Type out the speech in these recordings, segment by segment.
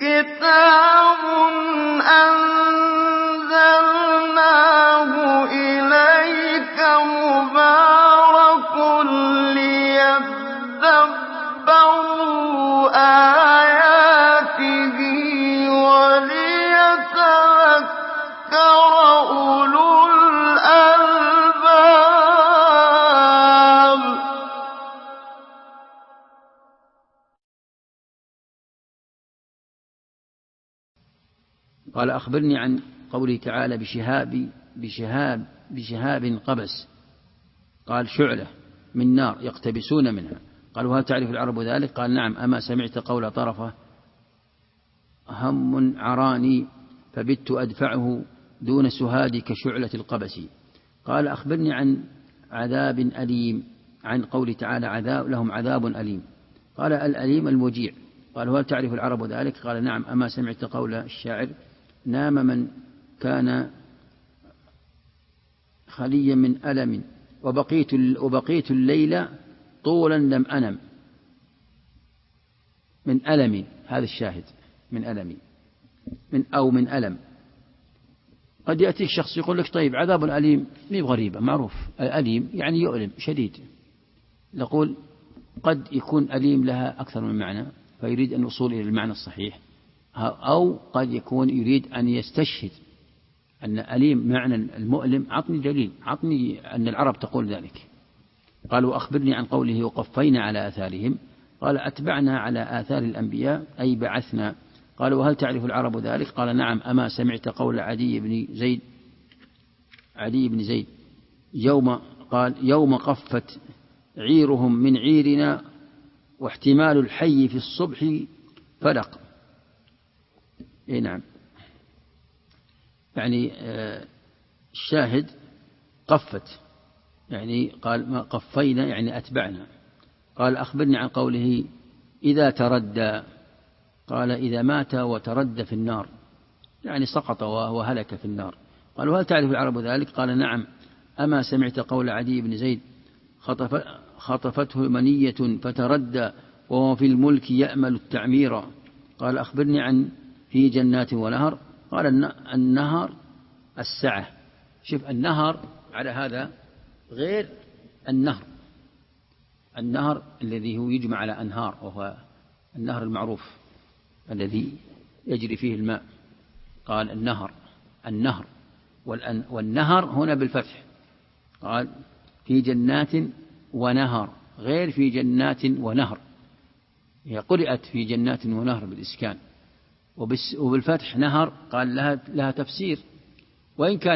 كتاب أنزلناه إليك مبارك ليدبروا آياته وليتذكر أولو الألباب. قال أخبرني عن قوله تعالى بشهاب قبس. قال شعلة من نار يقتبسون منها. قال وهل تعرف العرب ذلك؟ قال نعم. أما سمعت قول طرفة هم عراني فبت أدفعه دون سهاد كشعلة القبس. قال أخبرني عن عذاب أليم، عن قول تعالى لهم عذاب أليم. قال الأليم الموجيع. قال وهل تعرف العرب ذلك؟ قال نعم. أما سمعت قول الشاعر نام من كان خليا من ألم وبقيت الليل طولا لم أنم. من ألم، هذا الشاهد، من ألم من ألم. قد يأتيك شخص يقول لك طيب عذاب أليم مي غريبة، معروف أليم يعني يؤلم شديد. نقول قد يكون أليم لها أكثر من معنى فيريد أن الوصول إلى المعنى الصحيح، أو قد يكون يريد أن يستشهد أن أليم معنى المؤلم. عطني دليل، عطني أن العرب تقول ذلك. قالوا أخبرني عن قوله وقفينا على آثارهم. قال أتبعنا على آثار الأنبياء أي بعثنا. قالوا وهل تعرف العرب ذلك؟ قال نعم. أما سمعت قول عدي بن زيد يوم قفت عيرهم من عيرنا واحتمال الحي في الصبح فلق. نعم، يعني الشاهد قفت، يعني قال ما قفينا يعني أتبعنا. قال أخبرني عن قوله إذا تردى. قال إذا مات وتردى في النار، يعني سقط وهلك في النار. قال وهل تعرف العرب ذلك؟ قال نعم. أما سمعت قول عدي بن زيد خطفته منية فتردى وهو في الملك يأمل التعمير. قال أخبرني عن في جنات ونهر. قال النهر السعة. شوف النهر على هذا غير النهر الذي هو يجمع على أنهار، وهو النهر المعروف الذي يجري فيه الماء. قال النهر والنهر هنا بالفتح. قال في جنات ونهر غير في جنات ونهر. هي قرأت في جنات ونهر بالإسكان، وبالفتح نهر. قال لها تفسير، وإن كان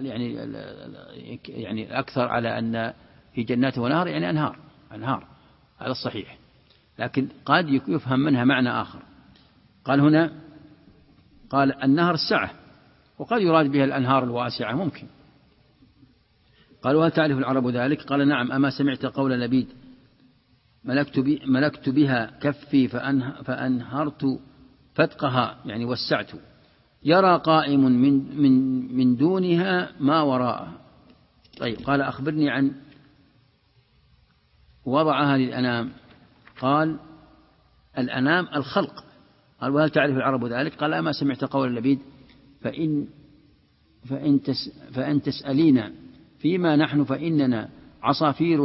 يعني أكثر على أن في جنات ونهر يعني أنهار، هذا الصحيح، لكن قد يفهم منها معنى آخر. قال هنا قال النهر السعة، وقد يراد بها الأنهار الواسعة ممكن. قال وهل تعرف العرب ذلك؟ قال نعم. أما سمعت قول لبيد ملكت بها كفي فأنهرت فتقها، يعني وسعت، يرى قائم من دونها ما وراءها. طيب قال أخبرني عن وضعها للأنام. قال الأنام الخلق. قال وهل تعرف العرب ذلك؟ قال أما سمعت قول لبيد فإن تسألين فيما نحن فإننا عصافير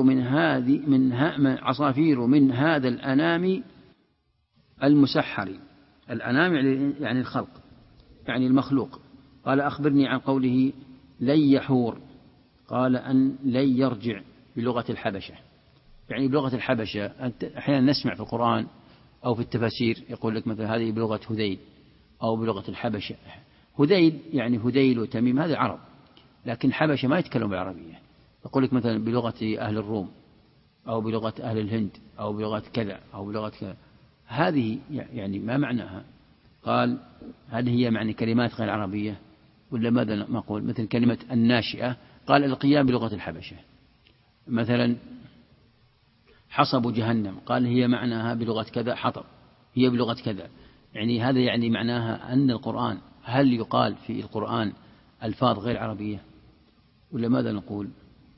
من هذا الأنام المسحر. الأنام يعني الخلق، يعني المخلوق. قال أخبرني عن قوله لن يحور. قال أن لن يرجع بلغة الحبشة، يعني بلغة الحبشة. أحيانا نسمع في القرآن أو في التفاسير يقول لك مثلا هذه بلغة هذيل أو بلغة الحبشة. هذيل يعني هذيل وتميم، هذا عرب، لكن حبشة ما يتكلم بالعربية. يقول لك مثلا بلغة أهل الروم أو بلغة أهل الهند أو بلغة كذا أو بلغة كذا. هذه يعني ما معناها؟ قال هل هي معنى كلمات غير عربية ولا ماذا نقول؟ مثل كلمة الناشئة، قال القيام بلغة الحبشة. مثلا حصب جهنم، قال هي معناها بلغة كذا حطب، هي بلغة كذا. يعني هذا يعني معناها أن القرآن، هل يقال في القرآن ألفاظ غير عربية ولا ماذا نقول؟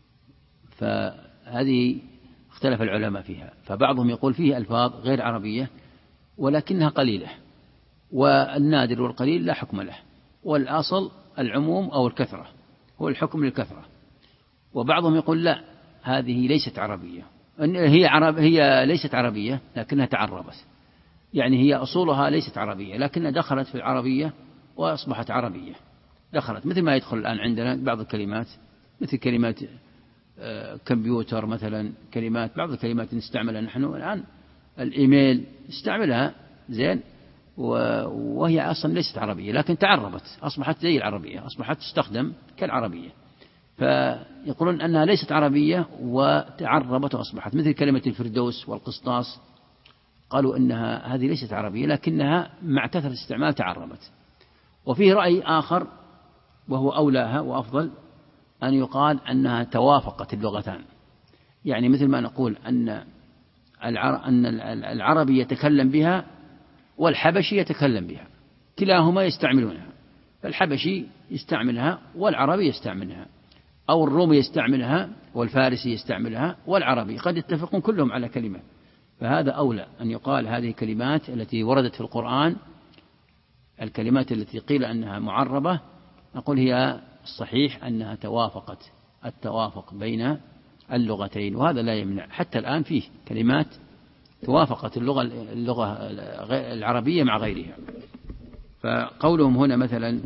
فهذه اختلف العلماء فيها، فبعضهم يقول فيه ألفاظ غير عربية ولكنها قليلة، والنادر والقليل لا حكم له، والأصل العموم أو الكثرة، هو الحكم للكثرة. وبعضهم يقول لا، هذه ليست عربية، هي ليست عربية لكنها تعربت، يعني هي أصولها ليست عربية لكنها دخلت في العربية وأصبحت عربية، دخلت مثل ما يدخل الآن عندنا بعض الكلمات، مثل كلمات كمبيوتر مثلا، بعض الكلمات نستعملها نحن الآن، الإيميل نستعملها زين، وهي أصلا ليست عربية لكن تعربت، أصبحت زي العربية، أصبحت تستخدم كالعربية. فيقولون أنها ليست عربية وتعربت وأصبحت، مثل كلمة الفردوس والقسطاس، قالوا أنها هذه ليست عربية لكنها مع كثرة الاستعمال تعربت. وفيه رأي آخر وهو أولاها وأفضل، أن يقال أنها توافقت اللغتان، يعني مثل ما نقول أن العربي يتكلم بها والحبشي يتكلم بها، كلاهما يستعملونها، فالحبشي يستعملها والعربي يستعملها، أو الرومي يستعملها والفارسي يستعملها والعربي، قد يتفقون كلهم على كلمة. فهذا أولى أن يقال هذه الكلمات التي وردت في القرآن، الكلمات التي قيل أنها معربة، نقول هي الصحيح أنها توافقت، التوافق بين اللغتين، وهذا لا يمنع، حتى الآن فيه كلمات توافقت اللغة العربية مع غيرها. فقولهم هنا مثلا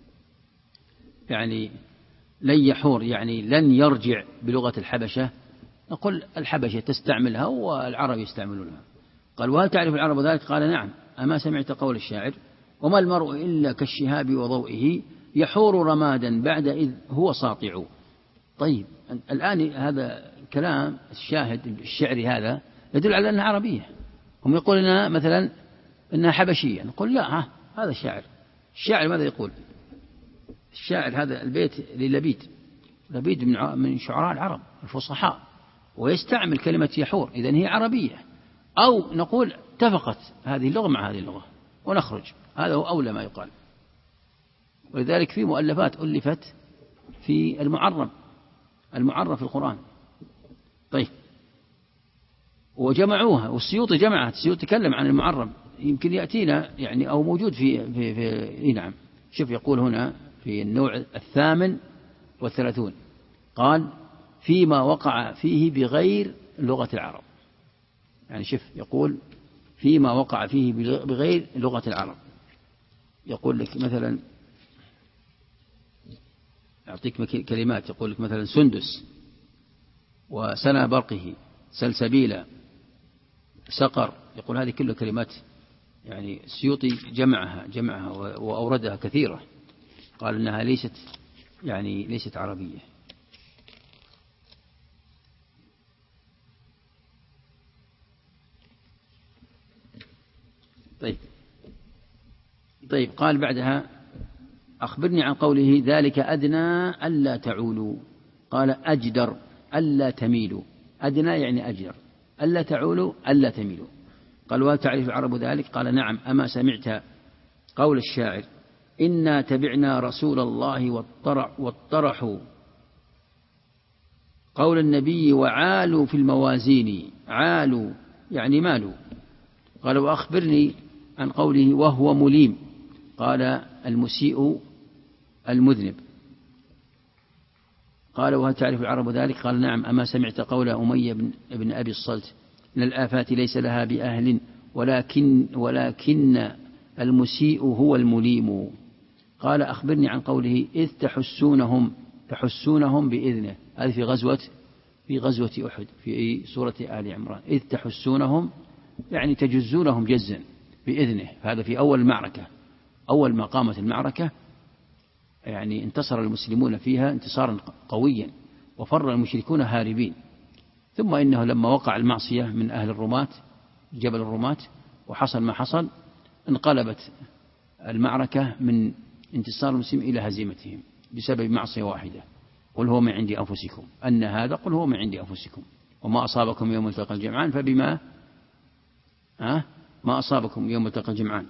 يعني لن يحور، يعني لن يرجع بلغة الحبشة، نقول الحبشة تستعملها والعرب يستعملونها. قال وهل تعرف العرب ذلك؟ قال نعم، أما سمعت قول الشاعر وما المرء إلا كالشهاب وضوئه يحور رمادا بعد إذ هو ساطع. طيب الآن هذا كلام الشاهد الشعري هذا يدل على أنها عربية، هم يقول لنا مثلا أنها حبشية، نقول لا، هذا الشاعر ماذا يقول؟ الشاعر هذا البيت لبيد من شعراء العرب الفصحاء، ويستعمل كلمة يحور، إذن هي عربية، أو نقول اتفقت هذه اللغة مع هذه اللغة ونخرج، هذا هو أولى ما يقال. ولذلك في مؤلفات ألفت في المعرب في القرآن. طيب وجمعوها، والسيوطي جمعها، السيوطي تكلم عن المعرب، يمكن يأتينا يعني أو موجود في نعم. شوف يقول هنا في النوع 38 قال فيما وقع فيه بغير لغة العرب، يعني شوف يقول فيما وقع فيه بغير لغة العرب، يقول لك مثلا أعطيك كلمات، يقول لك مثلا سندس وسنا برقه سلسبيلا سقر، يقول هذه كلها كلمات يعني السيوطي جمعها وأوردها كثيرة، قال إنها ليست عربية. طيب قال بعدها أخبرني عن قوله ذلك أدنى ألا تعولوا، قال أجدر ألا تميلوا، أدنى يعني أجدر، ألا تعولوا ألا تميلوا. قال وهل تعرف العرب ذلك؟ قال نعم، أما سمعت قول الشاعر إنا تبعنا رسول الله واطرحوا قول النبي وعالوا في الموازين، عالوا يعني مالوا. قال وأخبرني عن قوله وهو مليم، قال المسيء المذنب. قال وهل تعرف العرب ذلك؟ قال نعم، أما سمعت قول أمية بن أبي الصلت إن الآفات ليس لها بأهل ولكن المسيء هو المليم. قال أخبرني عن قوله إذ تحسونهم بإذنه، هذه في غزوة أحد في سورة آل عمران، إذ تحسونهم يعني تجزونهم جزا بإذنه، هذا في أول المعركة، أول ما قامت المعركة يعني انتصر المسلمون فيها انتصارا قويا وفر المشركون هاربين. ثم إنه لما وقع المعصية من أهل الرماة جبل الرماة وحصل ما حصل، انقلبت المعركة من انتصار المسلمين إلى هزيمتهم بسبب معصية واحدة، قل هو من عند أنفسكم، أن هذا قل هو من عند أنفسكم وما أصابكم يوم التقى الجمعان فبما ما أصابكم يوم التقى الجمعان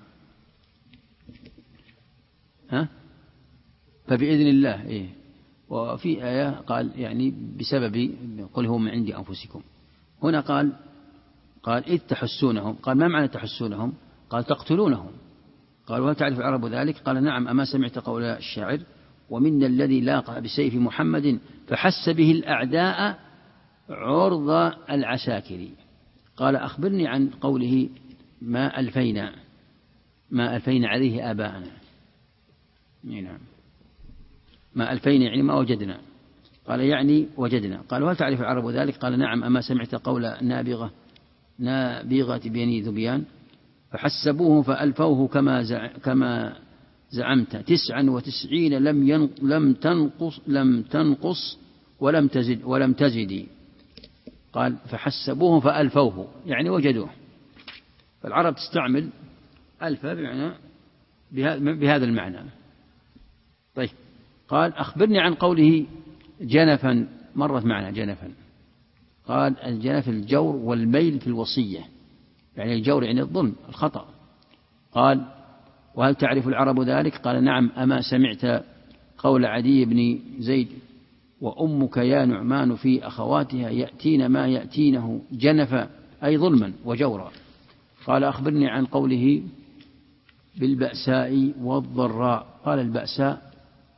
فبإذن الله. إيه. وفي آية قال يعني بسبب قل هو من عند أنفسكم. هنا قال إذ تحسونهم، قال ما معنى تحسونهم؟ قال تقتلونهم، قال وهل تعرف العرب ذلك؟ قال نعم. أما سمعت قول الشاعر ومنا الذي لاقى بسيف محمد فحس به الأعداء عرض العساكر. قال أخبرني عن قوله ما ألفينا عليه آباءنا. نعم، ما ألفينا يعني ما وجدنا. قال يعني وجدنا. قال وهل تعرف العرب ذلك؟ قال نعم. أما سمعت قول نابغة بني ذبيان فحسبوه فألفوه كما زعمت 99 لم تنقص ولم تزد. قال فحسبوه فألفوه يعني وجدوه. فالعرب تستعمل ألف بمعنى بهذا المعنى. طيب، قال أخبرني عن قوله جنفا، مرت معنا جنفا. قال الجنف الجور والميل في الوصية، يعني الجور يعني الظلم الخطأ. قال وهل تعرف العرب ذلك؟ قال نعم. أما سمعت قول عدي بن زيد وأمك يا نعمان في أخواتها يأتين ما يأتينه جنفا أي ظلما وجورا. قال أخبرني عن قوله بالبأساء والضراء. قال البأساء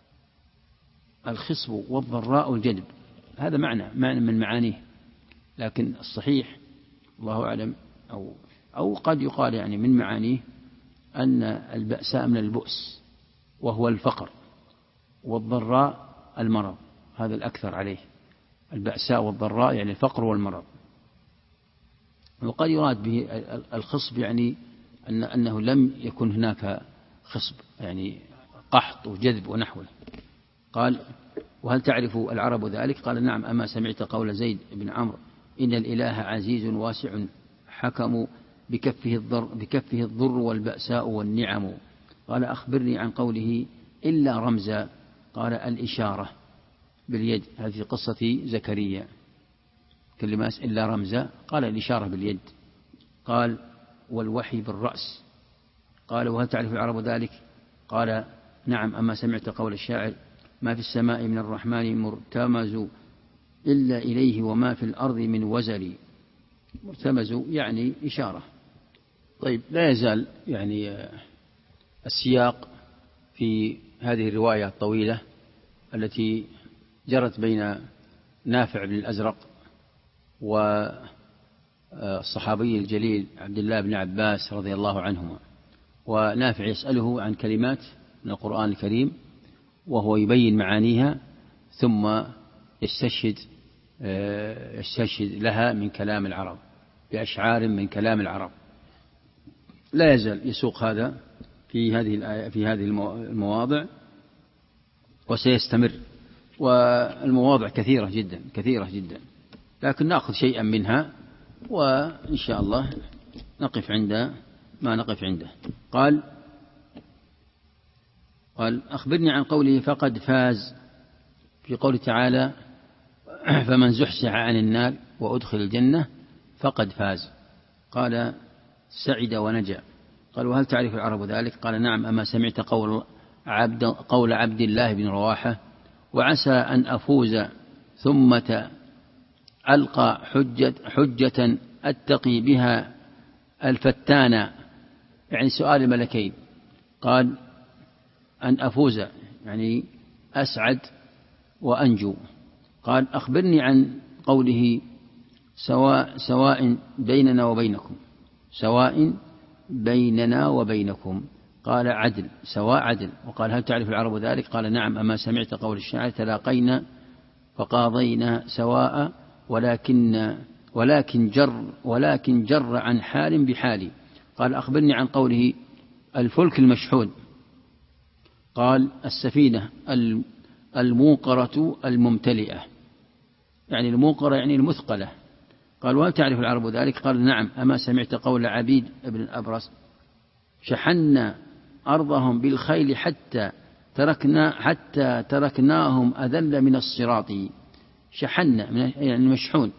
الخصب والضراء الجدب، هذا معنى من معانيه، لكن الصحيح الله أعلم أو قد يقال يعني من معانيه أن البأساء من البؤس وهو الفقر، والضراء المرض، هذا الأكثر عليه. البأساء والضراء يعني الفقر والمرض. وقد يراد به الخصب يعني أنه لم يكن هناك خصب، يعني قحط وجذب ونحوه. قال وهل تعرف العرب ذلك؟ قال نعم. أما سمعت قول زيد بن عمرو إن الإله عزيز واسع حكم بكفه الضر والبأساء والنعم. قال أخبرني عن قوله إلا رمزا. قال الإشارة باليد، هذه قصة زكريا كلمة إلا رمزا. قال الإشارة باليد. قال والوحي بالرأس. قال وهل تعرف العرب ذلك؟ قال نعم. أما سمعت قول الشاعر ما في السماء من الرحمن مرتمز إلا إليه وما في الأرض من وزر. مرتمز يعني إشارة. طيب، لا يزال يعني السياق في هذه الرواية الطويلة التي جرت بين نافع بن الأزرق والصحابي الجليل عبد الله بن عباس رضي الله عنهما. ونافع يسأله عن كلمات من القرآن الكريم وهو يبين معانيها، ثم يستشهد لها من كلام العرب بأشعار من كلام العرب. لا يزال يسوق هذا في هذه المواضع وسيستمر، والمواضع كثيرة جدا، لكن نأخذ شيئا منها وإن شاء الله نقف عند ما نقف عنده. قال أخبرني عن قوله فقد فاز في قوله تعالى فمن زحزح عن النار وأدخل الجنة فقد فاز. قال سعد ونجا. قال وهل تعرف العرب ذلك؟ قال نعم. أما سمعت قول عبد الله بن رواحة وعسى أن أفوز ثم ألقى حجة أتقي بها الفتانة، يعني سؤال الملكين. قال أن أفوز يعني أسعد وأنجو. قال أخبرني عن قوله سواء بيننا وبينكم. قال عدل، سواء عدل. وقال هل تعرف العرب ذلك؟ قال نعم. أما سمعت قول الشاعر تلاقينا فقاضينا سواء ولكن جر عن حال بحالي. قال أخبرني عن قوله الفلك المشحون. قال السفينة الموقرة الممتلئة، يعني الموقرة يعني المثقلة. قال وهل تعرف العرب ذلك؟ قال نعم. أما سمعت قول عبيد بن الأبرص شحنا أرضهم بالخيل حتى تركناهم أذل من الصراط. شحنا يعني مشحون.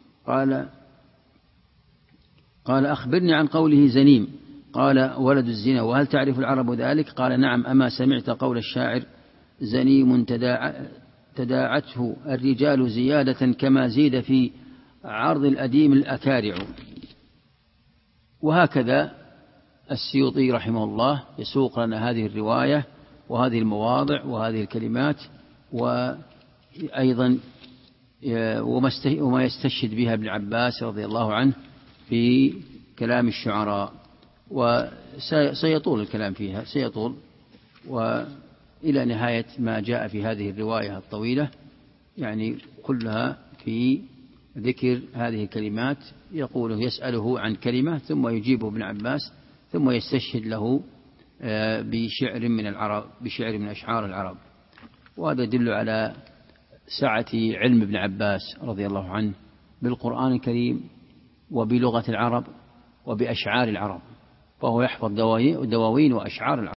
قال أخبرني عن قوله زنيم. قال ولد الزنا. وهل تعرف العرب ذلك؟ قال نعم. أما سمعت قول الشاعر زنيم تداعته الرجال زيادة كما زيد في عرض الأديم الأكارع. وهكذا السيوطي رحمه الله يسوق لنا هذه الرواية وهذه المواضع وهذه الكلمات، وأيضا وما يستشهد بها ابن عباس رضي الله عنه في كلام الشعراء. وسيطول الكلام فيها، سيطول، وإلى نهاية ما جاء في هذه الرواية الطويلة، يعني كلها في ذكر هذه الكلمات. يقول يسأله عن كلمة ثم يجيبه ابن عباس ثم يستشهد له بشعر من العرب، بشعر من أشعار العرب. وهذا يدل على سعة علم ابن عباس رضي الله عنه بالقرآن الكريم وبلغة العرب وبأشعار العرب، فهو يحفظ دواوين وأشعار العرب.